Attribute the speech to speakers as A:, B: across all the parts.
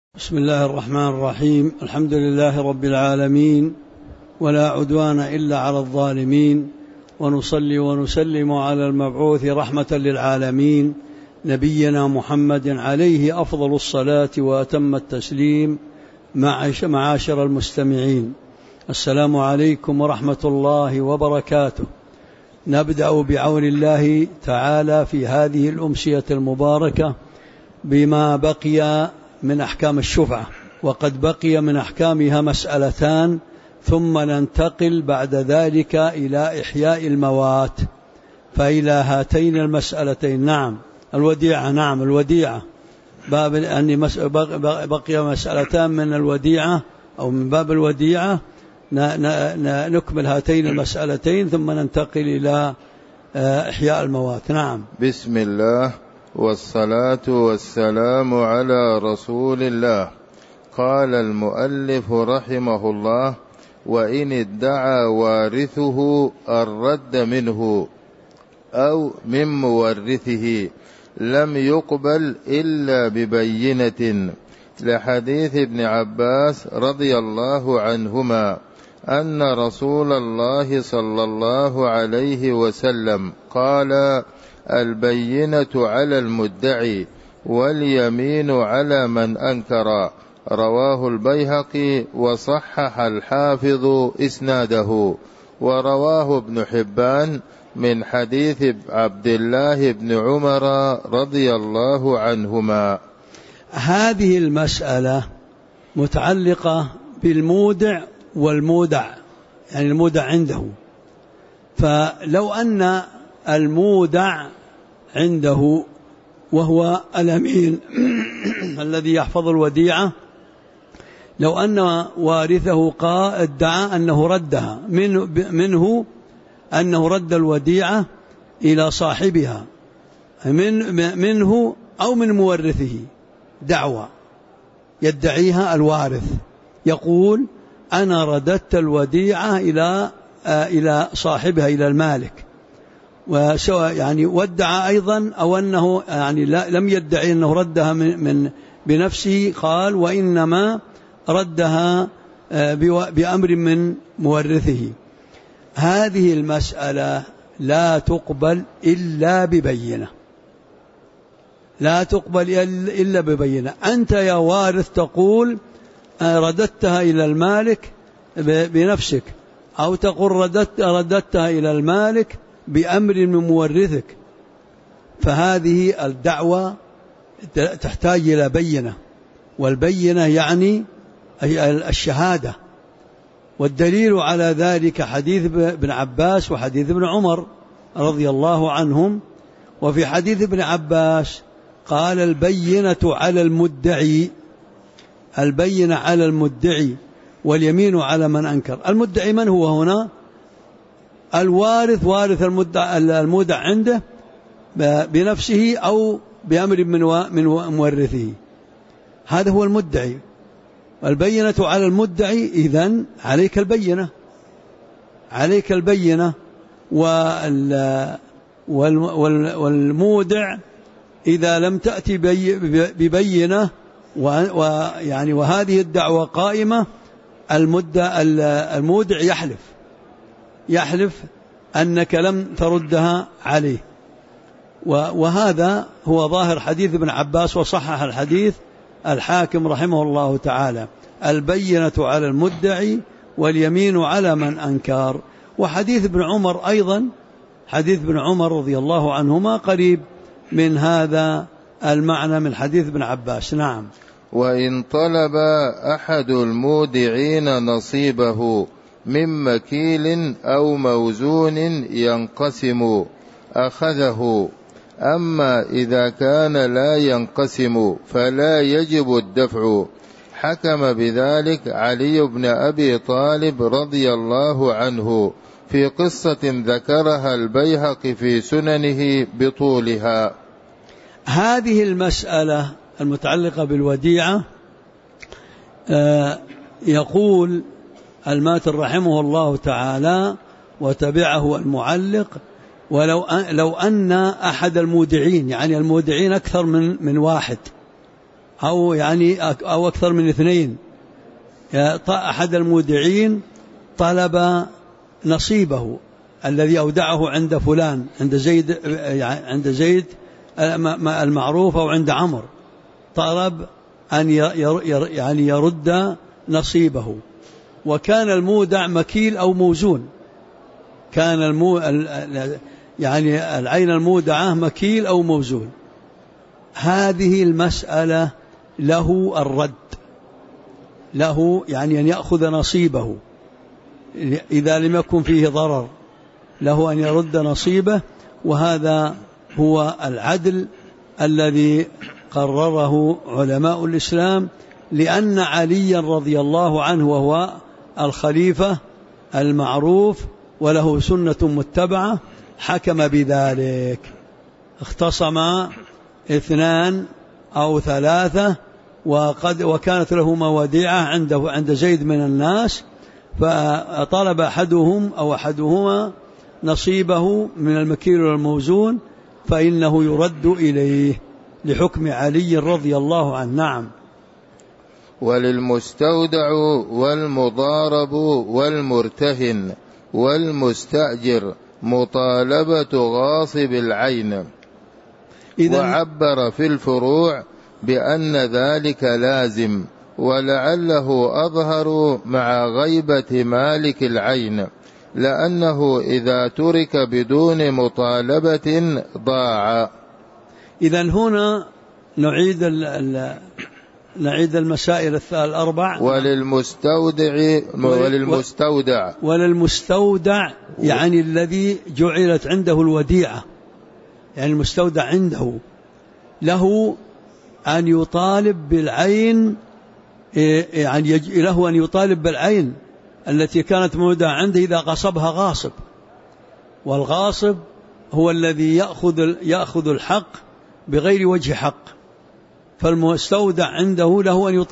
A: بسم الله الرحمن الرحيم. الحمد لله رب العالمين، ولا عدوان إلا على الظالمين، ونصلي ونسلم على المبعوث رحمة للعالمين نبينا محمد عليه أفضل الصلاة وأتم التسليم. معاشر المستمعين، السلام عليكم ورحمة الله وبركاته. نبدأ بعون الله تعالى في هذه الأمسية المباركة بما بقي من أحكام الشفعة، وقد بقي من أحكامها مسألتان، ثم ننتقل بعد ذلك إلى إحياء الموات. فإلى هاتين المسألتين، الوديعة باب أن بقي مسألتان من الوديعة أو من باب الوديعة، نكمل هاتين المسألتين ثم ننتقل إلى إحياء الموات. نعم.
B: بسم الله والصلاة والسلام على رسول الله. قال المؤلف رحمه الله: وإن ادعى وارثه الرد منه أو من مورثه لم يقبل إلا ببينة، لحديث ابن عباس رضي الله عنهما أن رسول الله صلى الله عليه وسلم قال: البينة على المدعي واليمين على من أنكر. رواه البيهقي وصحح الحافظ إسناده، ورواه ابن حبان من حديث عبد الله بن عمر رضي الله عنهما.
A: هذه المسألة متعلقة بالمودع والمودع، يعني المودع عنده. فلو أن المودع عنده وهو الأمين الذي يحفظ الوديعة، لو أن وارثه ادعى أنه ردها منه أنه رد الوديعة إلى صاحبها منه أو من مورثه، دعوة يدعيها الوارث، يقول: أنا رددت الوديعة إلى صاحبها، إلى المالك، وسواء يعني وادعى أيضا أو أنه يعني لم يدعي أنه ردها من بنفسه، قال: وإنما ردها بأمر من مورثه. هذه المسألة لا تقبل إلا ببينة، لا تقبل إلا ببينة. أنت يا وارث تقول رددتها إلى المالك بنفسك، أو تقول رددتها إلى المالك بأمر من مورثك، فهذه الدعوة تحتاج إلى بينة، والبينة يعني الشهادة. والدليل على ذلك حديث ابن عباس وحديث ابن عمر رضي الله عنهم. وفي حديث ابن عباس قال: البينة على المدعي، البينة على المدعي واليمين على من أنكر. المدعي من هو هنا؟ الوارث، وارث المودع عنده بنفسه أو بأمر من مورثه، هذا هو المدعي. البينة على المدعي، إذن عليك البينة، عليك البينة. والمودع إذا لم تأتي ببينة وهذه الدعوة قائمة، المودع يحلف أنك لم تردها عليه. وهذا هو ظاهر حديث ابن عباس، وصحح الحديث الحاكم رحمه الله تعالى: البينة على المدعي واليمين على من أنكر. وحديث ابن عمر أيضا، حديث ابن عمر رضي الله عنهما قريب من هذا المعنى من حديث ابن عباس. نعم.
B: وإن طلب أحد المودعين نصيبه من مكيل أو موزون ينقسم أخذه، أما إذا كان لا ينقسم فلا يجب الدفع. حكم بذلك علي بن أبي طالب رضي الله عنه في قصة ذكرها البيهقي في سننه بطولها.
A: هذه المسألة المتعلقة بالوديعة، يقول الماتن رحمه الله تعالى وتبعه المعلق: لو أن أحد المودعين، يعني المودعين أكثر من واحد، أو أكثر من 2. أحد المودعين طلب نصيبه الذي أودعه عند فلان، عند زيد المعروف أو عند عمرو، طلب أن يرد نصيبه. وكان المودع مكيل أو موزون، كان العين المودعة مكيل أو موزون. هذه المسألة له الرد، له أن يأخذ نصيبه إذا لم يكن فيه ضرر، له أن يرد نصيبه. وهذا هو العدل الذي قرره علماء الإسلام، لأن عليا رضي الله عنه وهو الخليفة المعروف وله سنة متبعة حكم بذلك. اختصم 2 أو 3 وكانت له موديعة عند زيد من الناس، فطلب أحدهما نصيبه من المكيل والموزون، فإنه يرد إليه لحكم علي رضي الله عنه. نعم.
B: وللمستودع والمضارب والمرتهن والمستأجر مطالبة غاصب العين. وعبر في الفروع بأن ذلك لازم، ولعله أظهر مع غيبة مالك العين، لأنه إذا ترك بدون مطالبة ضاع.
A: إذن هنا نعيد المسائل 4. وللمستودع يعني الذي جعلت عنده الوديعة، يعني المستودع عنده، له أن يطالب بالعين، له أن يطالب بالعين التي كانت مودعة عنده إذا غصبها غاصب. والغاصب هو الذي يأخذ الحق بغير وجه حق، فالمستودع عنده له أن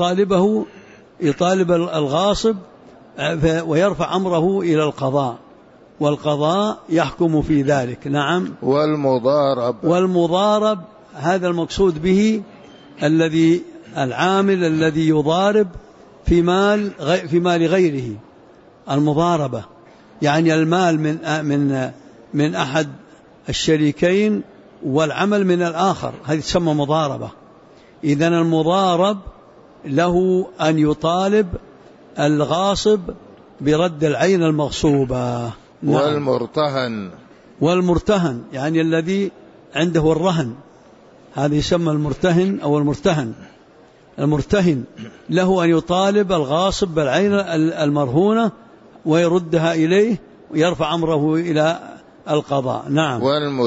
A: يطالب الغاصب ويرفع أمره إلى القضاء، والقضاء يحكم في ذلك. نعم. والمضارب هذا المقصود به العامل الذي يضارب في مال غيره. المضاربة يعني المال من أحد الشريكين والعمل من الآخر، هذه تسمى مضاربة. إذن المضارب له أن يطالب الغاصب برد العين المغصوبة.
B: نعم.
A: والمرتهن يعني الذي عنده الرهن، هذا يسمى المرتهن أو المرتهن. المرتهن له أن يطالب الغاصب بالعين المرهونة ويردها إليه ويرفع أمره إلى القضاء. نعم.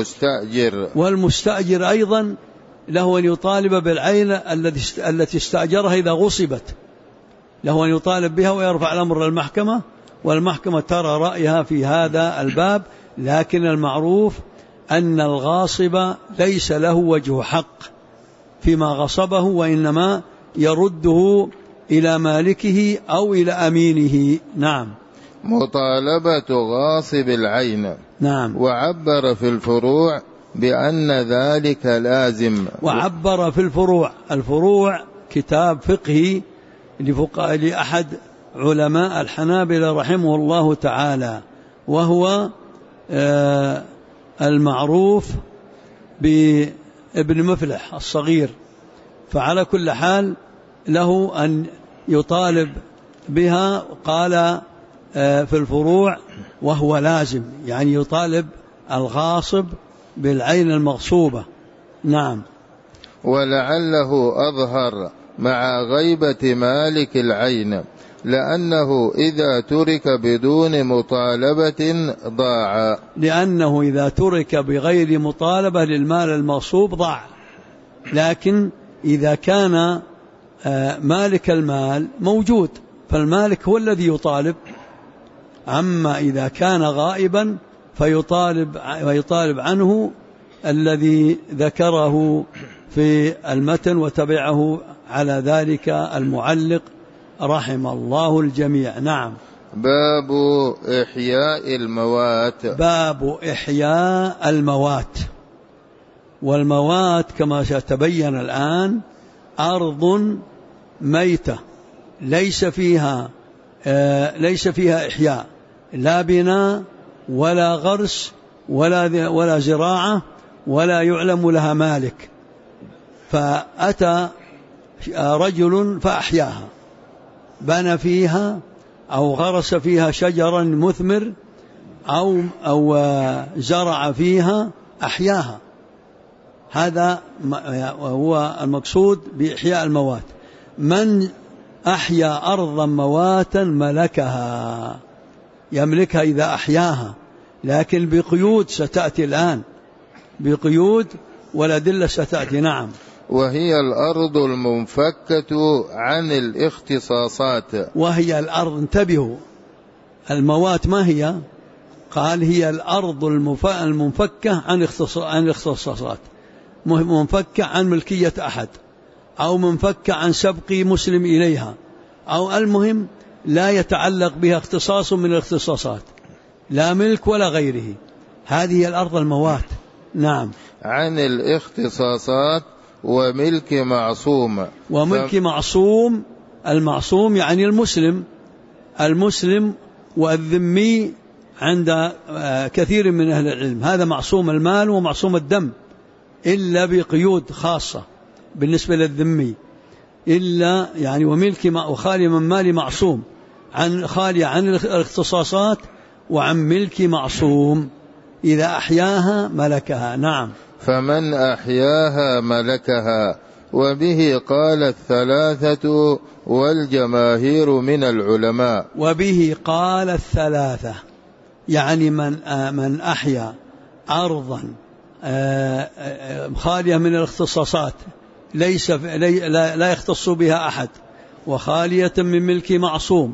A: والمستأجر أيضا له أن يطالب بالعين التي استأجرها إذا غصبت، له أن يطالب بها ويرفع الأمر للمحكمة، والمحكمة ترى رأيها في هذا الباب. لكن المعروف أن الغاصب ليس له وجه حق فيما غصبه، وإنما يرده إلى مالكه أو إلى أمينه. نعم.
B: مطالبة غاصب العين.
A: نعم.
B: وعبر في الفروع بأن ذلك لازم.
A: وعبر في الفروع كتاب فقهي لأحد علماء الحنابلة رحمه الله تعالى، وهو المعروف بابن مفلح الصغير. فعلى كل حال له أن يطالب بها. قال في الفروع وهو لازم، يعني يطالب الغاصب بالعين المغصوبة. نعم.
B: ولعله أظهر مع غيبة مالك العين، لأنه إذا ترك بدون مطالبة ضاع.
A: لأنه إذا ترك بغير مطالبة للمال المغصوب ضاع. لكن إذا كان مالك المال موجود فالمالك هو الذي يطالب. أما إذا كان غائبا فيطالب عنه الذي ذكره في المتن وتبعه على ذلك المعلق رحم الله الجميع. نعم.
B: باب إحياء الموات.
A: باب إحياء الموات. والموات كما سيتبين الآن أرض ميتة ليس فيها إحياء، لا بناء ولا غرس ولا زراعة ولا يعلم لها مالك، فأتى رجل فأحياها، بنى فيها أو غرس فيها شجرا مثمر أو زرع فيها، أحياها. هذا هو المقصود بإحياء الموات. من أحيا أرضا مواتا ملكها، يملكها إذا أحياها، لكن بقيود ستأتي الآن، بقيود والأدلة ستأتي. نعم.
B: وهي الأرض المنفكة عن الاختصاصات. وهي
A: الأرض، انتبهوا، الموات ما هي؟ قال هي الأرض المنفكة عن الاختصاصات، منفكة عن ملكية أحد، أو منفكة عن سبق مسلم إليها، أو المهم لا يتعلق بها اختصاص من الاختصاصات، لا ملك ولا غيره. هذه الأرض الموات. نعم.
B: عن الاختصاصات وملك معصوم.
A: وملك معصوم، المعصوم يعني المسلم والذمي عند كثير من أهل العلم، هذا معصوم المال ومعصوم الدم، إلا بقيود خاصة بالنسبة للذمي، إلا يعني وخالي من مال معصوم، خالي عن الاختصاصات وعن ملك معصوم، إذا أحياها ملكها. نعم.
B: فمن أحياها ملكها. وبه قال الثلاثة والجماهير من العلماء.
A: وبه قال الثلاثة، يعني من أحيا أرضا خالية من الاختصاصات، لا يختص بها أحد، وخالية من ملك معصوم،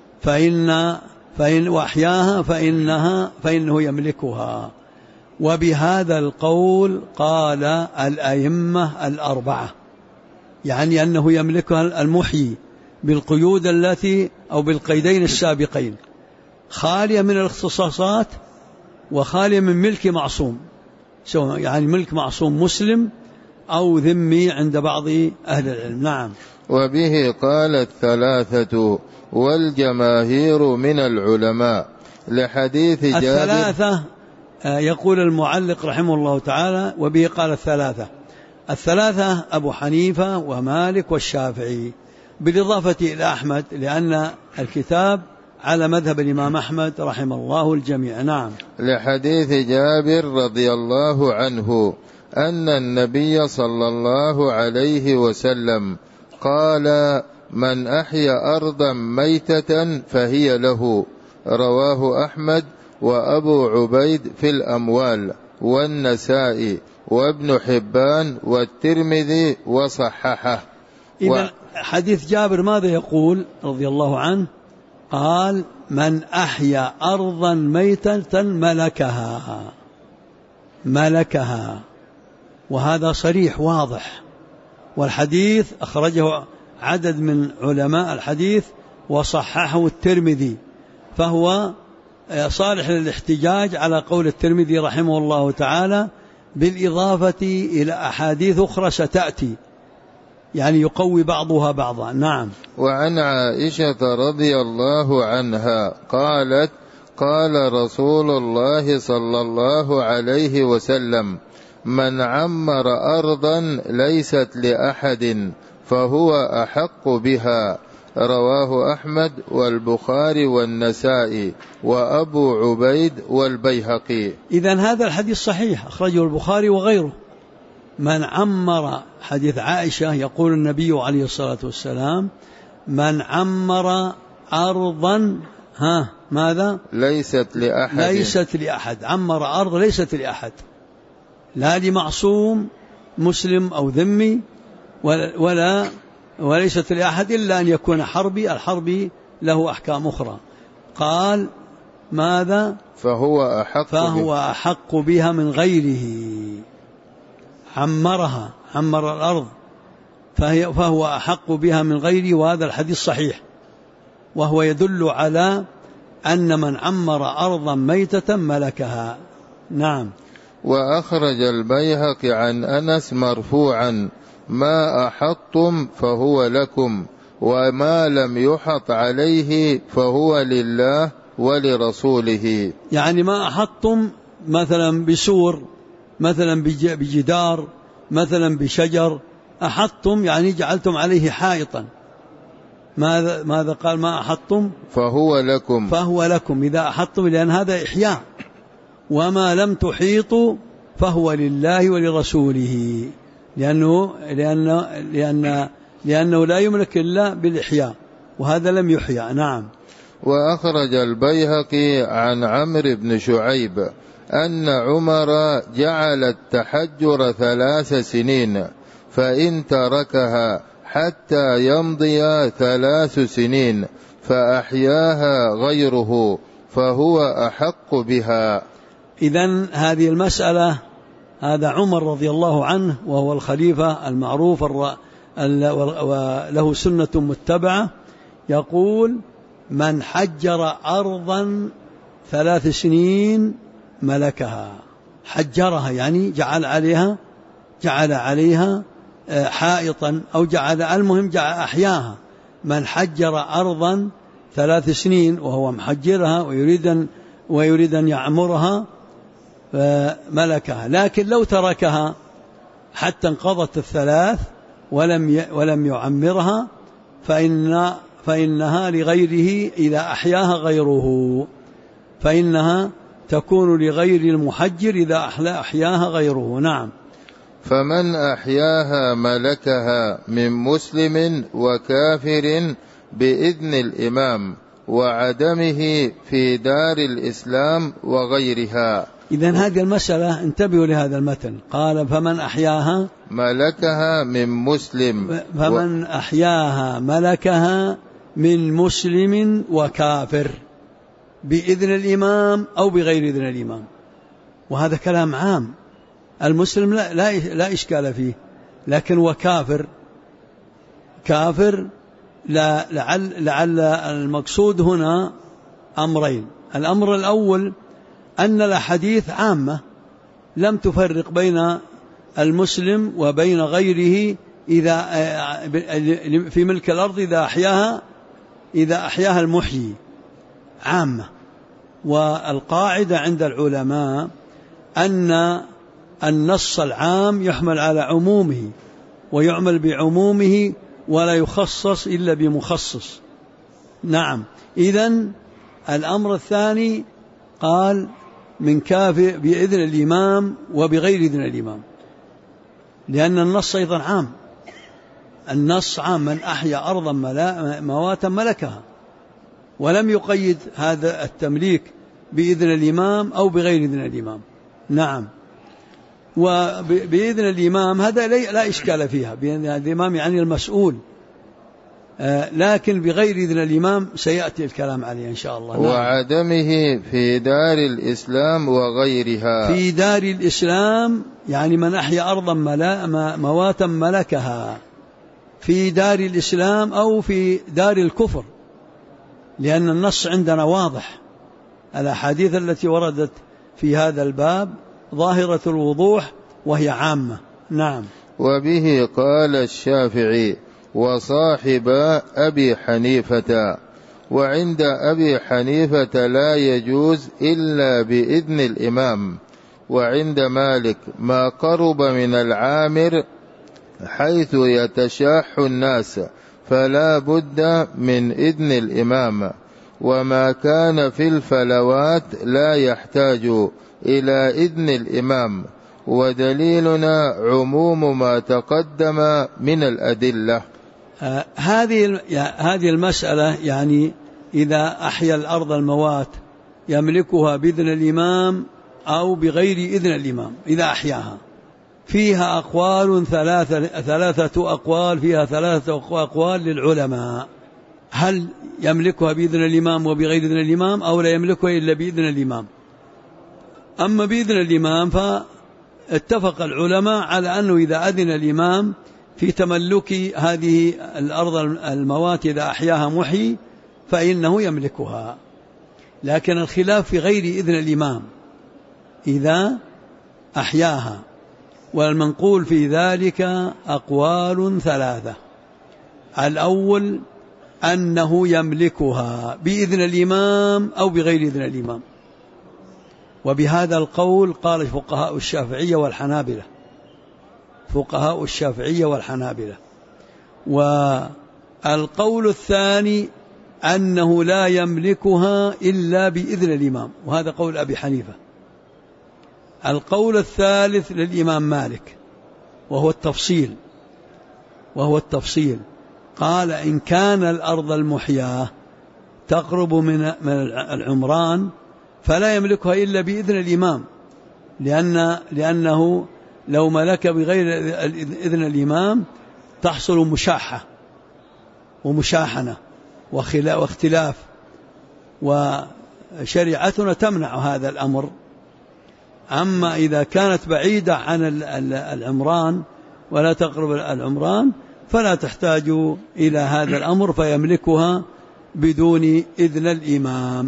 A: فإن وأحياها فإنه يملكها. وبهذا القول قال الأئمة الأربعة، يعني أنه يملكها المحيي بالقيود التي أو بالقيدين السابقين، خالية من الاختصاصات وخالية من ملك معصوم، يعني ملك معصوم مسلم أو ذمي عند بعض أهل العلم. نعم.
B: وبه قال الثلاثة والجماهير من العلماء لحديث جابر.
A: الثلاثة يقول المعلق رحمه الله تعالى وبه قال الثلاثة أبو حنيفة ومالك والشافعي، بالإضافة إلى أحمد، لأن الكتاب على مذهب الإمام أحمد رحمه الله الجميع. نعم.
B: لحديث جابر رضي الله عنه أن النبي صلى الله عليه وسلم قال من أحيا أرضا ميتة فهي له. رواه أحمد وأبو عبيد في الأموال والنسائي وابن حبان والترمذي وصححه.
A: إذا حديث جابر ماذا يقول رضي الله عنه؟ قال من أحيا أرضا ميتة ملكها، وهذا صريح واضح، والحديث أخرجه عدد من علماء الحديث وصححه الترمذي، فهو صالح للاحتجاج على قول الترمذي رحمه الله تعالى، بالإضافة إلى أحاديث أخرى ستأتي، يعني يقوي بعضها بعضا. نعم.
B: وعن عائشة رضي الله عنها قالت قال رسول الله صلى الله عليه وسلم من عمر أرضا ليست لأحد فهو أحق بها. رواه أحمد والبخاري والنسائي وأبو عبيد والبيهقي.
A: إذن هذا الحديث صحيح، أخرجه البخاري وغيره. من عمر، حديث عائشة، يقول النبي عليه الصلاة والسلام من عمر أرضا ماذا؟ ليست لأحد. عمر أرض ليست لأحد، لا لمعصوم مسلم أو ذمي وليست لأحد إلا أن يكون حربي، الحربي له أحكام أخرى. قال ماذا؟ فهو أحق بها من غيره. عمر الأرض فهو أحق بها من غيره، وهذا الحديث صحيح، وهو يدل على أن من عمر أرضا ميتة ملكها. نعم.
B: وأخرج البيهقي عن أنس مرفوعا ما أحطتم فهو لكم، وما لم يحط عليه فهو لله ولرسوله.
A: يعني ما أحطتم مثلا بسور، مثلا بجدار، مثلا بشجر، أحطتم يعني جعلتم عليه حائطا. ماذا قال؟ ما أحطتم
B: فهو لكم،
A: فهو لكم إذا أحطتم، لأن هذا إحياء. وما لم تحيطوا فهو لله ولرسوله، لأنه لا يملك إلا بالإحياء، وهذا لم يحيى. نعم.
B: وأخرج البيهقي عن عمرو بن شعيب أن عمر جعل التحجر 3 سنين، فإن تركها حتى يمضي 3 سنين فأحياها غيره فهو أحق بها.
A: إذن هذه المسألة، هذا عمر رضي الله عنه وهو الخليفة المعروف وله سنة متبعة، يقول: من حجر أرضا 3 سنين ملكها. حجرها يعني جعل عليها حائطا، أو المهم أحياها. من حجر أرضا 3 سنين وهو محجرها ويريد أن يعمرها ملكها. لكن لو تركها حتى انقضت 3 ولم يعمرها فإنها لغيره إذا أحياها غيره، فإنها تكون لغير المحجر إذا أحياها غيره. نعم.
B: فمن أحياها ملكها من مسلم وكافر بإذن الإمام وعدمه في دار الإسلام وغيرها.
A: إذن هذه المسألة، انتبهوا لهذا المتن، قال: فمن أحياها
B: ملكها من مسلم،
A: فمن أحياها ملكها من مسلم وكافر بإذن الإمام أو بغير إذن الإمام. وهذا كلام عام. المسلم لا إشكال فيه، لكن وكافر لعل المقصود هنا أمرين. الأمر الأول أن الأحاديث عامة لم تفرق بين المسلم وبين غيره إذا في ملك الأرض إذا أحياها المحيي، عامة. والقاعدة عند العلماء أن النص العام يحمل على عمومه ويعمل بعمومه ولا يخصص إلا بمخصص. نعم. إذن الأمر الثاني قال: من كافر بإذن الإمام وبغير إذن الإمام، لأن النص أيضا عام. النص عام: من أحيا أرضا مواتا ملكها، ولم يقيد هذا التمليك بإذن الإمام أو بغير إذن الإمام. نعم. وبإذن الإمام هذا لا إشكال فيها، بإذن الإمام يعني المسؤول، لكن بغير إذن الإمام سيأتي الكلام عليه إن شاء الله.
B: وعدمه في دار الإسلام وغيرها. في
A: دار الإسلام يعني من أحيا أرضا مواتا ملكها في دار الإسلام أو في دار الكفر، لأن النص عندنا واضح. الأحاديث التي وردت في هذا الباب ظاهرة الوضوح وهي عامة. نعم.
B: وبه قال الشافعي وصاحب أبي حنيفة. وعند أبي حنيفة لا يجوز إلا بإذن الإمام. وعند مالك ما قرب من العامر حيث يتشاح الناس فلا بد من إذن الإمام. وما كان في الفلوات لا يحتاج إلى إذن الإمام. ودليلنا عموم ما تقدم من الأدلة.
A: هذه المسألة يعني إذا أحيا الأرض الموات يملكها بإذن الإمام أو بغير إذن الإمام، إذا أحياها فيها أقوال 3 أقوال، فيها 3 أقوال للعلماء: هل يملكها بإذن الإمام وبغير إذن الإمام، أو لا يملكها إلا بإذن الإمام؟ أما بإذن الإمام فاتفق العلماء على أنه إذا أذن الإمام في تملك هذه الأرض الموات إذا أحياها محيي فإنه يملكها. لكن الخلاف في غير إذن الإمام، إذا أحياها والمنقول في ذلك أقوال ثلاثة. الأول أنه يملكها بإذن الإمام أو بغير إذن الإمام، وبهذا القول قال فقهاء الشافعية والحنابلة، فقهاء الشافعية والحنابلة. والقول الثاني أنه لا يملكها إلا بإذن الإمام، وهذا قول أبي حنيفة. القول الثالث للإمام مالك وهو التفصيل، قال إن كان الأرض المحياة تقرب من العمران فلا يملكها إلا بإذن الإمام، لأنه لو ملك بغير إذن الإمام تحصل مشاحة ومشاحنة واختلاف، وشريعتنا تمنع هذا الأمر. أما إذا كانت بعيدة عن العمران ولا تقرب العمران فلا تحتاج إلى هذا الأمر، فيملكها بدون إذن الإمام.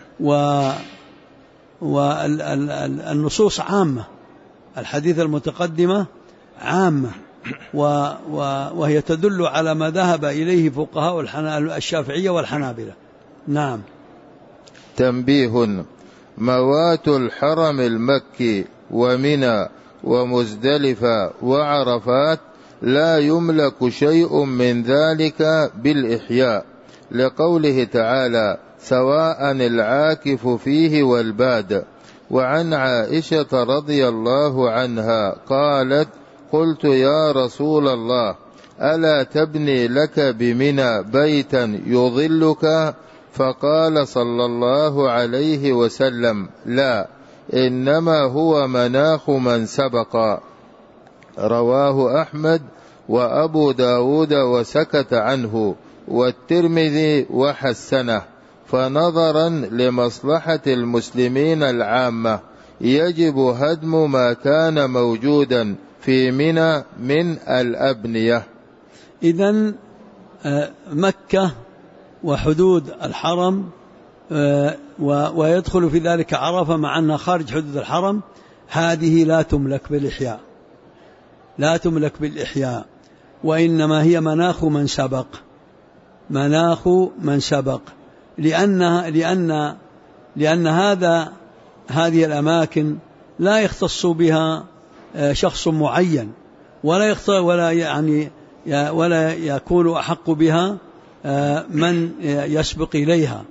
A: والنصوص عامة، الحديث المتقدمة عامة، وهي تدل على ما ذهب إليه فقهاء الشافعية والحنابلة. نعم.
B: تنبيه: موات الحرم المكي ومنى ومزدلفة وعرفات لا يملك شيء من ذلك بالإحياء، لقوله تعالى: سواء العاكف فيه والباد. وعن عائشة رضي الله عنها قالت: قلت يا رسول الله ألا تبني لك بمنى بيتا يظلك؟ فقال صلى الله عليه وسلم: لا، إنما هو مناخ من سبق. رواه أحمد وأبو داود وسكت عنه، والترمذي وحسنه. فنظرا لمصلحة المسلمين العامة يجب هدم ما كان موجودا في منى من الأبنية.
A: إذن مكة وحدود الحرم ويدخل في ذلك عرفة مع أنها خارج حدود الحرم، هذه لا تملك بالإحياء، وإنما هي مناخ من سبق، لأن هذه الأماكن لا يختص بها شخص معين، ولا يكون أحق بها من يسبق إليها،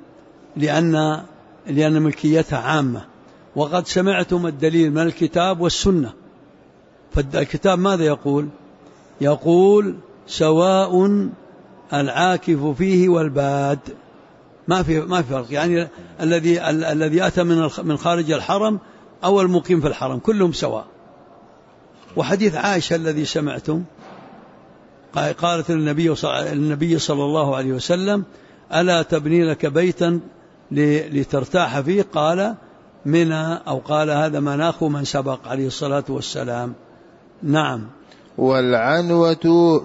A: لأن ملكيتها عامة. وقد سمعتم الدليل من الكتاب والسنة. فالكتاب ماذا يقول سواء العاكف فيه والباد، ما في فرق، يعني الذي أتى من خارج الحرم أو المقيم في الحرم كلهم سواء. وحديث عائشة الذي سمعتم قالت النبي صلى الله عليه وسلم: ألا تبني لك بيتا لترتاح فيه؟ قال: منى، أو قال هذا مناخ من سبق عليه الصلاة والسلام. نعم.
B: والعنوة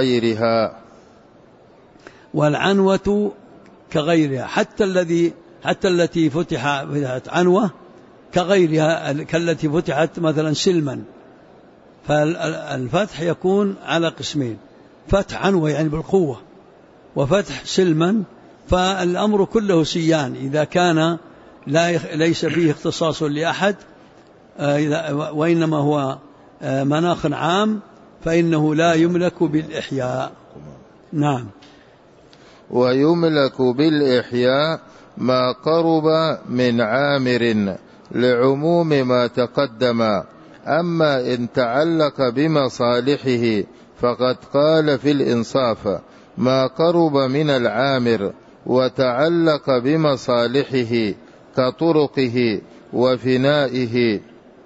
A: كغيرها، حتى التي فتحت عنوة كغيرها، كالتي فتحت مثلا سلما. فالفتح يكون على قسمين: فتح عنوة يعني بالقوة، وفتح سلما. فالأمر كله سيان، إذا كان ليس فيه اختصاص لأحد وإنما هو مناخ عام فإنه لا يملك بالإحياء. نعم.
B: ويملك بالإحياء ما قرب من عامر لعموم ما تقدم. أما إن تعلق بمصالحه فقد قال في الإنصاف: ما قرب من العامر وتعلق بمصالحه كطرقه وفنائه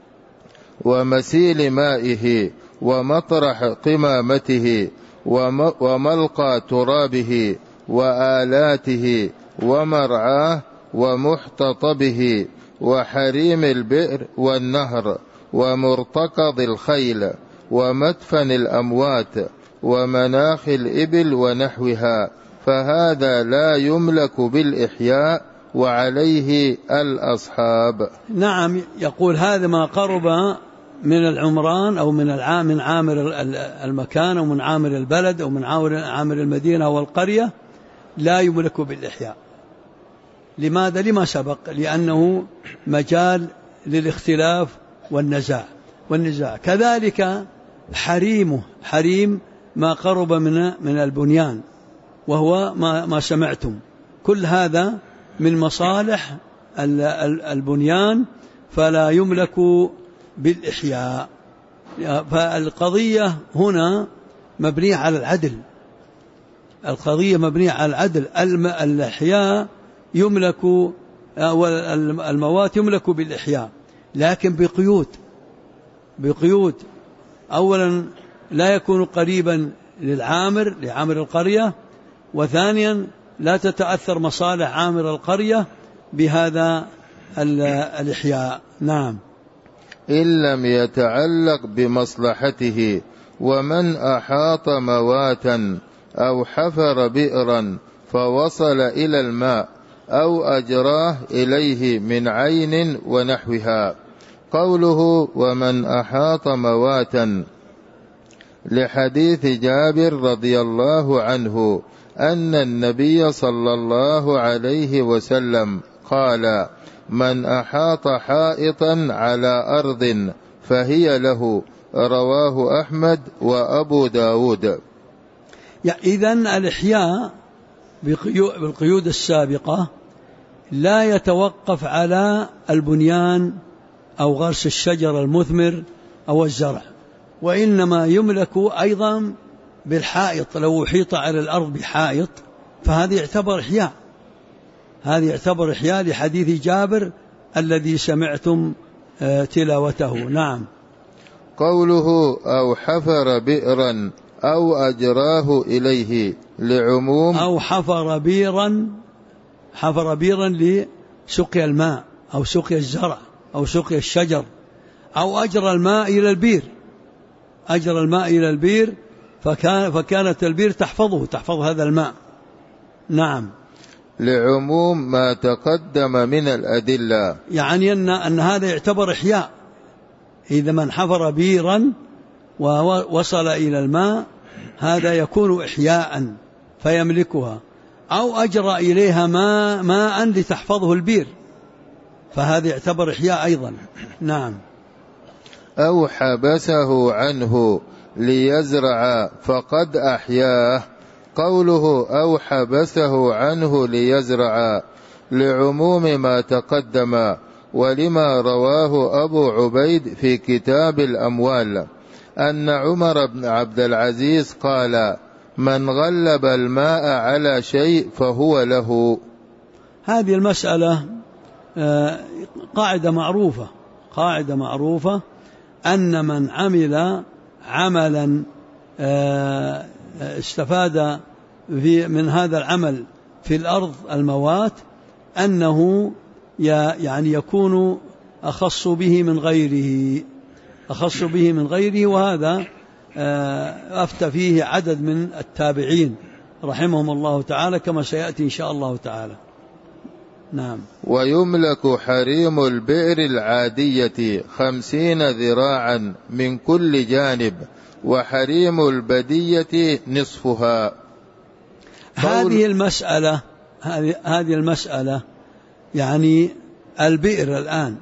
B: ومسيل مائه ومطرح قمامته وملقى ترابه وآلاته ومرعاه ومحتطبه وحريم البئر والنهر ومرتقض الخيل ومدفن الأموات ومناخ الإبل ونحوها، فهذا لا يملك بالإحياء وعليه الأصحاب.
A: نعم. يقول هذا ما قرب من العمران أو من عامر المكان أو من عامر البلد أو من عامر المدينة والقرية لا يملك بالإحياء. لماذا؟ لما سبق، لأنه مجال للاختلاف والنزاع. كذلك حريم ما قرب من البنيان، وهو ما سمعتم، كل هذا من مصالح البنيان فلا يملك بالإحياء. فالقضية هنا مبنية على العدل. الإحياء يملك، الموات يملك بالإحياء، لكن بقيود. أولا لا يكون قريبا لعامر القرية، وثانيا لا تتأثر مصالح عامر القرية بهذا الإحياء. نعم.
B: إن لم يتعلق بمصلحته. ومن أحاط مواتا أو حفر بئرا فوصل إلى الماء أو أجراه إليه من عين ونحوها. قوله ومن أحاط مواتا لحديث جابر رضي الله عنه أن النبي صلى الله عليه وسلم قال من أحاط حائطا على أرض فهي له. رواه أحمد وأبو داود.
A: إذن الإحياء بالقيود السابقة لا يتوقف على البنيان أو غرس الشجر المثمر أو الزرع، وإنما يملك أيضا بالحائط. لو أحيط على الأرض بحائط فهذا يعتبر إحياء لحديث جابر الذي سمعتم تلاوته. نعم.
B: قوله أو حفر بئرا أو أجراه إليه لعموم.
A: أو حفر بئرا لسقي الماء أو سقي الزرع أو سقي الشجر، أو أجرى الماء إلى البير فكانت البير تحفظ هذا الماء. نعم.
B: لعموم ما تقدم من الأدلة،
A: يعني أن هذا يعتبر إحياء. إذا من حفر بيرا ووصل إلى الماء هذا يكون إحياء فيملكها، أو أجرى إليها ماء لتحفظه البير فهذا يعتبر إحياء أيضا. نعم.
B: أو حبسه عنه ليزرع فقد أحياه. قوله أو حبسه عنه ليزرع لعموم ما تقدم، ولما رواه أبو عبيد في كتاب الأموال أن عمر بن عبد العزيز قال من غلب الماء على شيء فهو له.
A: هذه المسألة قاعدة معروفة أن من عمل عملا استفاد من هذا العمل في الأرض الموات أنه يعني يكون أخص به من غيره، وهذا أفتى فيه عدد من التابعين رحمهم الله تعالى كما سيأتي إن شاء الله تعالى. نعم.
B: ويملك حريم البئر العادية 50 ذراعا من كل جانب، وحريم البدية نصفها.
A: هذه المسألة يعني البئر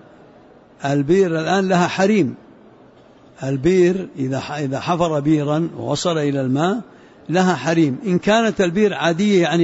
A: الآن لها حريم. البئر إذا حفر بئرا ووصل إلى الماء لها حريم. إن كانت البئر عادية يعني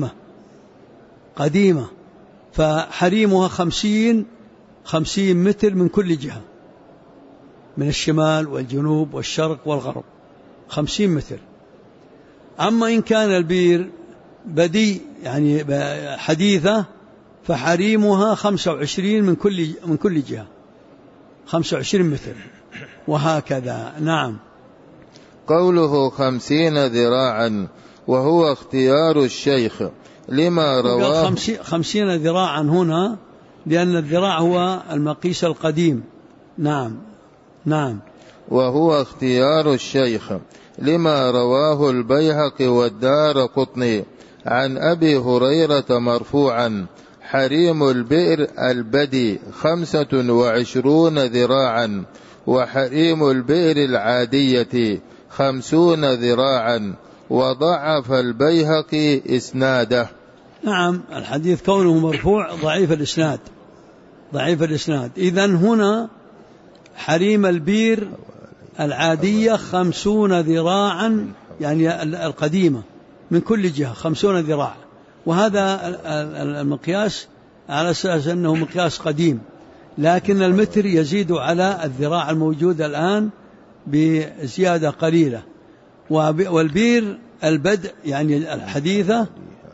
A: قديمة فحريمها 50 متر من كل جهة، من الشمال والجنوب والشرق والغرب 50 متر. أما إن كان البئر بدي يعني حديثة فحريمها 25 من كل جهة 25 متر وهكذا. نعم.
B: قوله 50 ذراعا وهو اختيار الشيخ لما رواه
A: 50 ذراعا هنا لأن الذراع هو المقيس القديم. نعم.
B: وهو اختيار الشيخ لما رواه البيهقي والدارقطني عن أبي هريرة مرفوعا حريم البئر البدي 25 ذراعا، وحريم البئر العادية 50 ذراعا. وضعف البيهقي إسناده.
A: نعم، الحديث كونه مرفوع ضعيف الإسناد. إذن هنا حريم البير العادية 50 ذراعا، يعني القديمة من كل جهة 50 ذراع. وهذا المقياس على أساس أنه مقياس قديم، لكن المتر يزيد على الذراع الموجود الآن بزيادة قليلة. والبير البدء يعني الحديثة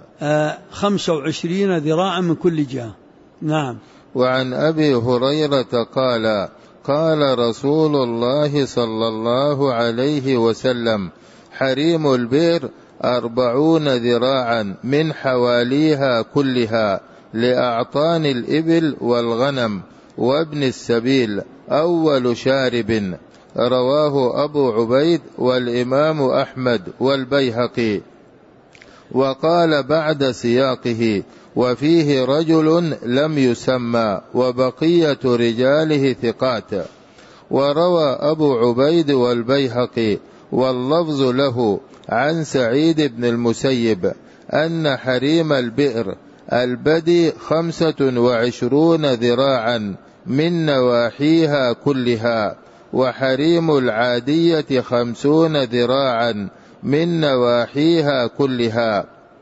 A: 25 ذراعا من كل جهة. نعم.
B: وعن أبي هريرة قال قال رسول الله صلى الله عليه وسلم حريم البئر 40 ذراعا من حواليها كلها لأعطان الإبل والغنم وابن السبيل أول شارب. رواه أبو عبيد والإمام أحمد والبيهقي. وقال بعد سياقه وفيه رجل لم يسمى وبقية رجاله ثقات. وروى أبو عبيد والبيهقي واللفظ له عن سعيد بن المسيب أن حريم البئر البدي 25 ذراعا من نواحيها كلها، وحريم العادية 50 ذراعا من نواحيها كلها،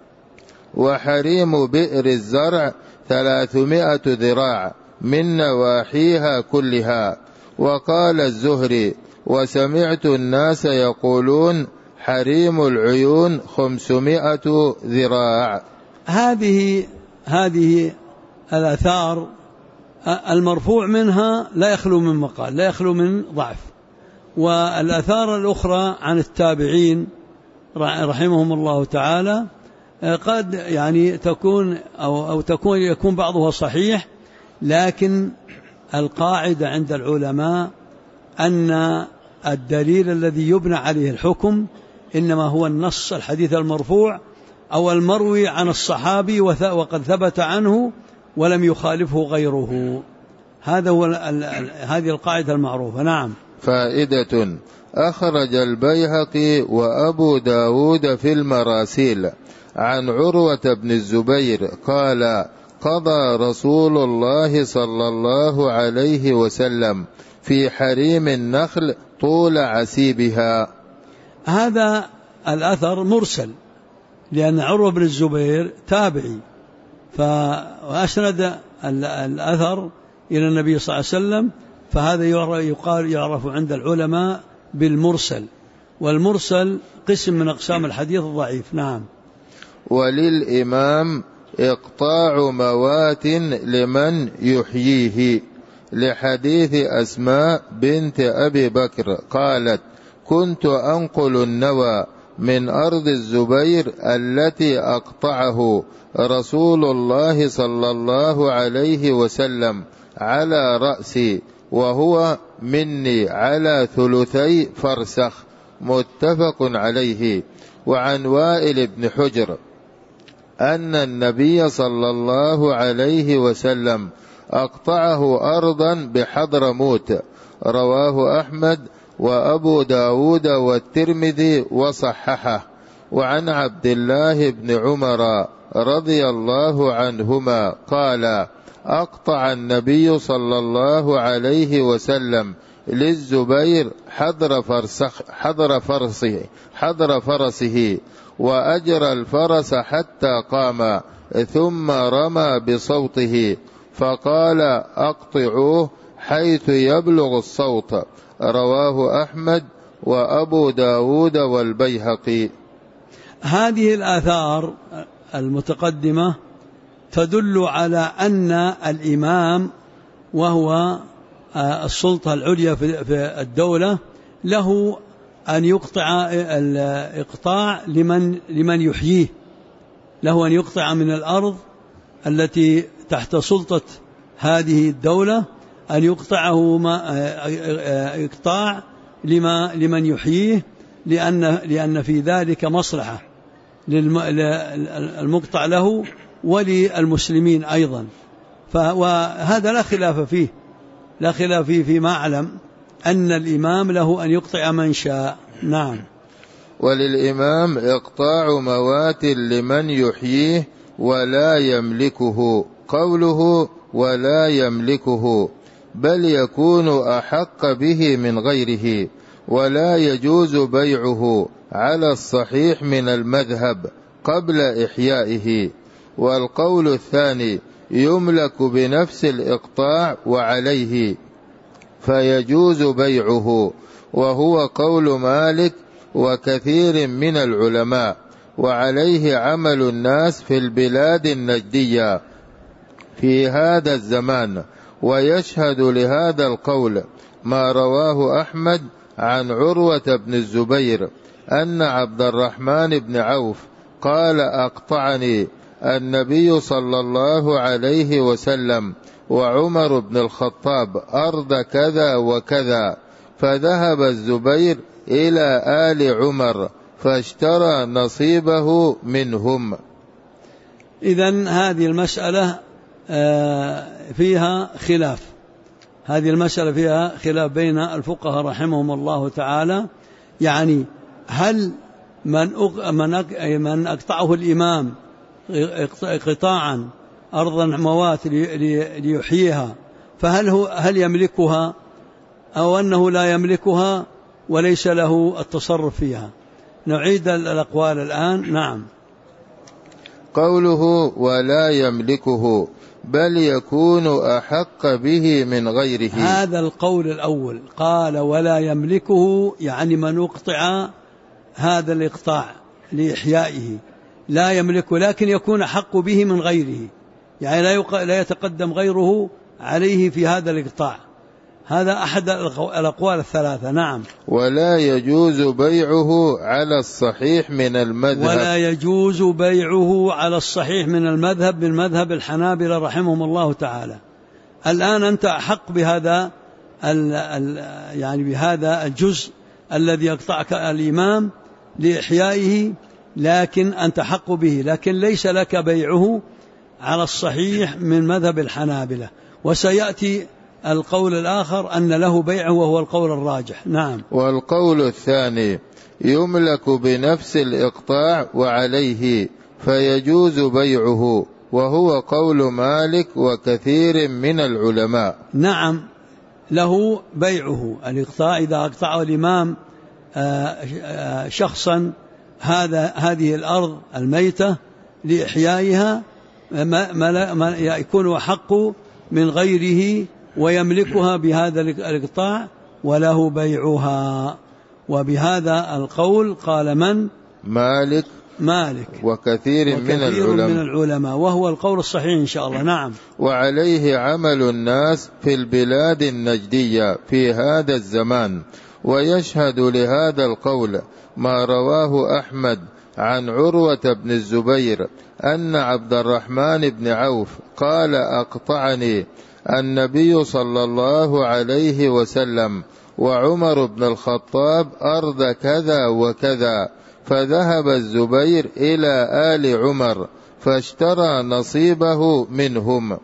B: وحريم بئر الزرع 300 ذراع من نواحيها كلها. وقال الزهري وسمعت الناس يقولون حريم العيون 500 ذراع.
A: هذه الآثار المرفوع منها لا يخلو من مقال، لا يخلو من ضعف. والآثار الأخرى عن التابعين رحمهم الله تعالى قد يعني تكون يكون بعضها صحيح، لكن القاعدة عند العلماء أن الدليل الذي يبنى عليه الحكم إنما هو النص الحديث المرفوع أو المروي عن الصحابي وقد ثبت عنه ولم يخالفه غيره. هذه القاعدة المعروفة. نعم.
B: فائدة: أخرج البيهقي وأبو داود في المراسيل عن عروة بن الزبير قال قضى رسول الله صلى الله عليه وسلم في حريم النخل طول عسيبها.
A: هذا الأثر مرسل، لأن عروة بن الزبير تابعي، فأسند الأثر إلى النبي صلى الله عليه وسلم، فهذا يعرف عند العلماء بالمرسل، والمرسل قسم من أقسام الحديث الضعيف. نعم.
B: وللإمام إقطاع موات لمن يحييه، لحديث أسماء بنت أبي بكر قالت كنت أنقل النوى من أرض الزبير التي أقطعه رسول الله صلى الله عليه وسلم على رأسي وهو مني على 3 فرسخ. متفق عليه. وعن وائل بن حجر أن النبي صلى الله عليه وسلم أقطعه أرضا بحضرموت. رواه أحمد وأبو داود والترمذي وصححه. وعن عبد الله بن عمر رضي الله عنهما قال أقطع النبي صلى الله عليه وسلم للزبير حضر فرسه وأجرى الفرس حتى قام ثم رمى بصوته فقال أقطعوه حيث يبلغ الصوت. رواه أحمد وأبو داود والبيهقي.
A: هذه الآثار المتقدمة تدل على أن الإمام وهو السلطة العليا في الدولة له أن يقطع الإقطاع لمن يحييه، له أن يقطع من الأرض التي تحت سلطة هذه الدولة، أن يقطعه إقطاع لمن يحييه، لأن في ذلك مصلحة للمقطع له وللمسلمين أيضا. وهذا لا خلاف فيه فيما أعلم أن الإمام له أن يقطع من شاء. نعم.
B: وللإمام إقطاع موات لمن يحييه ولا يملكه. قوله ولا يملكه بل يكون أحق به من غيره، ولا يجوز بيعه على الصحيح من المذهب قبل إحيائه. والقول الثاني يملك بنفس الإقطاع وعليه فيجوز بيعه، وهو قول مالك وكثير من العلماء، وعليه عمل الناس في البلاد النجدية في هذا الزمان. ويشهد لهذا القول ما رواه أحمد عن عروة بن الزبير أن عبد الرحمن بن عوف قال أقطعني النبي صلى الله عليه وسلم وعمر بن الخطاب أرض كذا وكذا، فذهب الزبير إلى آل عمر فاشترى نصيبه منهم.
A: إذن هذه المسألة فيها خلاف، هذه المسألة فيها خلاف بين الفقهاء رحمهم الله تعالى. يعني هل من أقطعه الإمام قطاعا أرضا موات ليحييها فهل يملكها أو أنه لا يملكها وليس له التصرف فيها؟ نعيد الأقوال الآن. نعم.
B: قوله ولا يملكه بل يكون أحق به من غيره،
A: هذا القول الأول قال ولا يملكه، يعني من يقطع هذا الإقطاع لإحيائه لا يملكه، لكن يكون أحق به من غيره، يعني لا يتقدم غيره عليه في هذا الإقطاع. هذا أحد الأقوال الثلاثة. نعم.
B: ولا يجوز بيعه على الصحيح من المذهب،
A: ولا يجوز بيعه على الصحيح من المذهب، بالمذهب الحنابلة رحمهم الله تعالى. الآن أنت أحق بهذا يعني بهذا الجزء الذي يقطعك الإمام لإحيائه، لكن أنت حق به، لكن ليس لك بيعه على الصحيح من مذهب الحنابلة. وسيأتي القول الآخر أن له بيعه وهو القول الراجح. نعم.
B: والقول الثاني يملك بنفس الإقطاع وعليه فيجوز بيعه، وهو قول مالك وكثير من العلماء.
A: نعم، له بيعه الإقطاع إذا أقطعه الإمام شخصا هذه الأرض الميتة لإحيائها يكون أحق من غيره ويملكها بهذا الإقطاع وله بيعها. وبهذا القول قال من؟ مالك وكثير من العلماء، وهو القول الصحيح إن شاء الله. نعم.
B: وعليه عمل الناس في البلاد النجدية في هذا الزمان. ويشهد لهذا القول ما رواه أحمد عن عروة بن الزبير أن عبد الرحمن بن عوف قال أقطعني النبي صلى الله عليه وسلم وعمر بن الخطاب أرض كذا وكذا، فذهب الزبير إلى آل عمر فاشترى نصيبه منهم.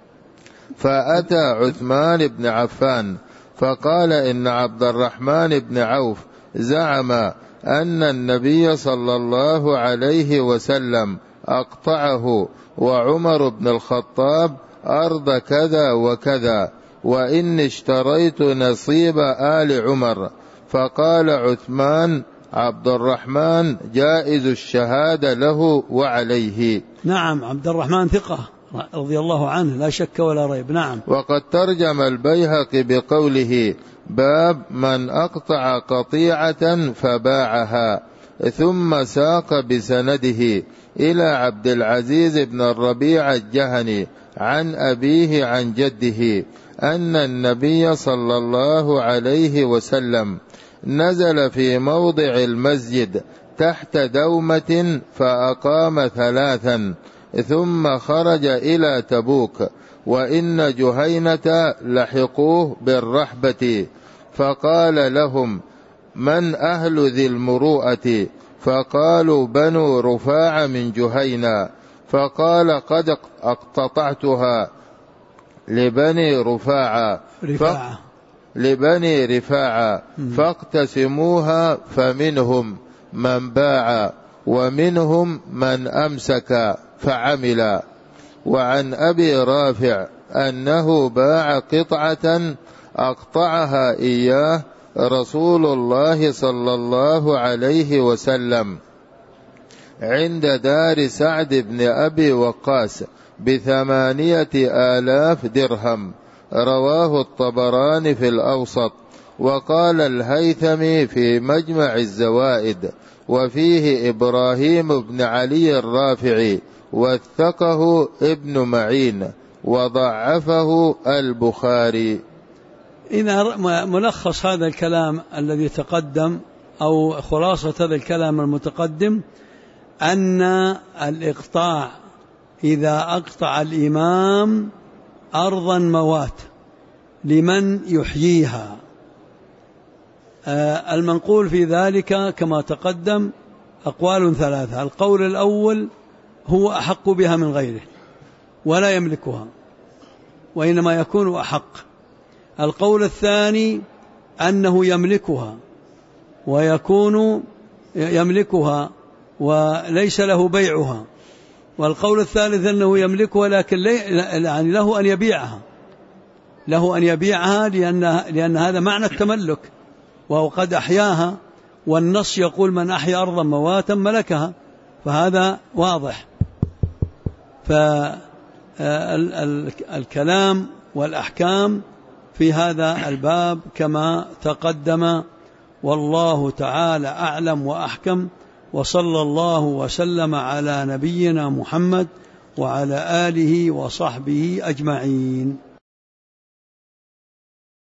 B: فأتى عثمان بن عفان فقال إن عبد الرحمن بن عوف زعم أن النبي صلى الله عليه وسلم أقطعه وعمر بن الخطاب أرض كذا وكذا، وإني اشتريت نصيب آل عمر. فقال عثمان عبد الرحمن جائز الشهادة له وعليه.
A: نعم، عبد الرحمن ثقة رضي الله عنه لا شك ولا ريب. نعم.
B: وقد ترجم البيهقي بقوله باب من أقطع قطيعة فباعها، ثم ساق بسنده إلى عبد العزيز بن الربيع الجهني عن أبيه عن جده أن النبي صلى الله عليه وسلم نزل في موضع المسجد تحت دومة فأقام 3 ثم خرج إلى تبوك، وإن جهينة لحقوه بالرحبة، فقال لهم من أهل ذي المروءة؟ فقالوا بنو رفاع من جهينة. فقال قد اقتطعتها لبني رفاعة. لبني رفاعة فاقتسموها، فمنهم من باع ومنهم من أمسك فعمل. وعن أبي رافع أنه باع قطعة أقطعها إياه رسول الله صلى الله عليه وسلم عند دار سعد بن أبي وقاص ب8,000 درهم، رواه الطبراني في الأوسط. وقال الهيثمي في مجمع الزوائد: وفيه إبراهيم بن علي الرافعي، وثقه ابن معين، وضعفه البخاري.
A: إن ملخص هذا الكلام الذي تقدم أو خلاصة هذا الكلام المتقدم أن الإقطاع إذا أقطع الإمام أرضا موات لمن يحييها، المنقول في ذلك كما تقدم أقوال 3. القول الأول هو أحق بها من غيره ولا يملكها وإنما يكون أحق. القول الثاني أنه يملكها ويكون يملكها وليس له بيعها. والقول الثالث أنه يملكها لكن يعني له أن يبيعها لأن هذا معنى التملك، وهو قد أحياها، والنص يقول من أحيا أرضا مواتا ملكها، فهذا واضح. فالكلام والأحكام في هذا الباب كما تقدم، والله تعالى أعلم وأحكم، وصلى الله وسلم على نبينا محمد وعلى آله وصحبه أجمعين.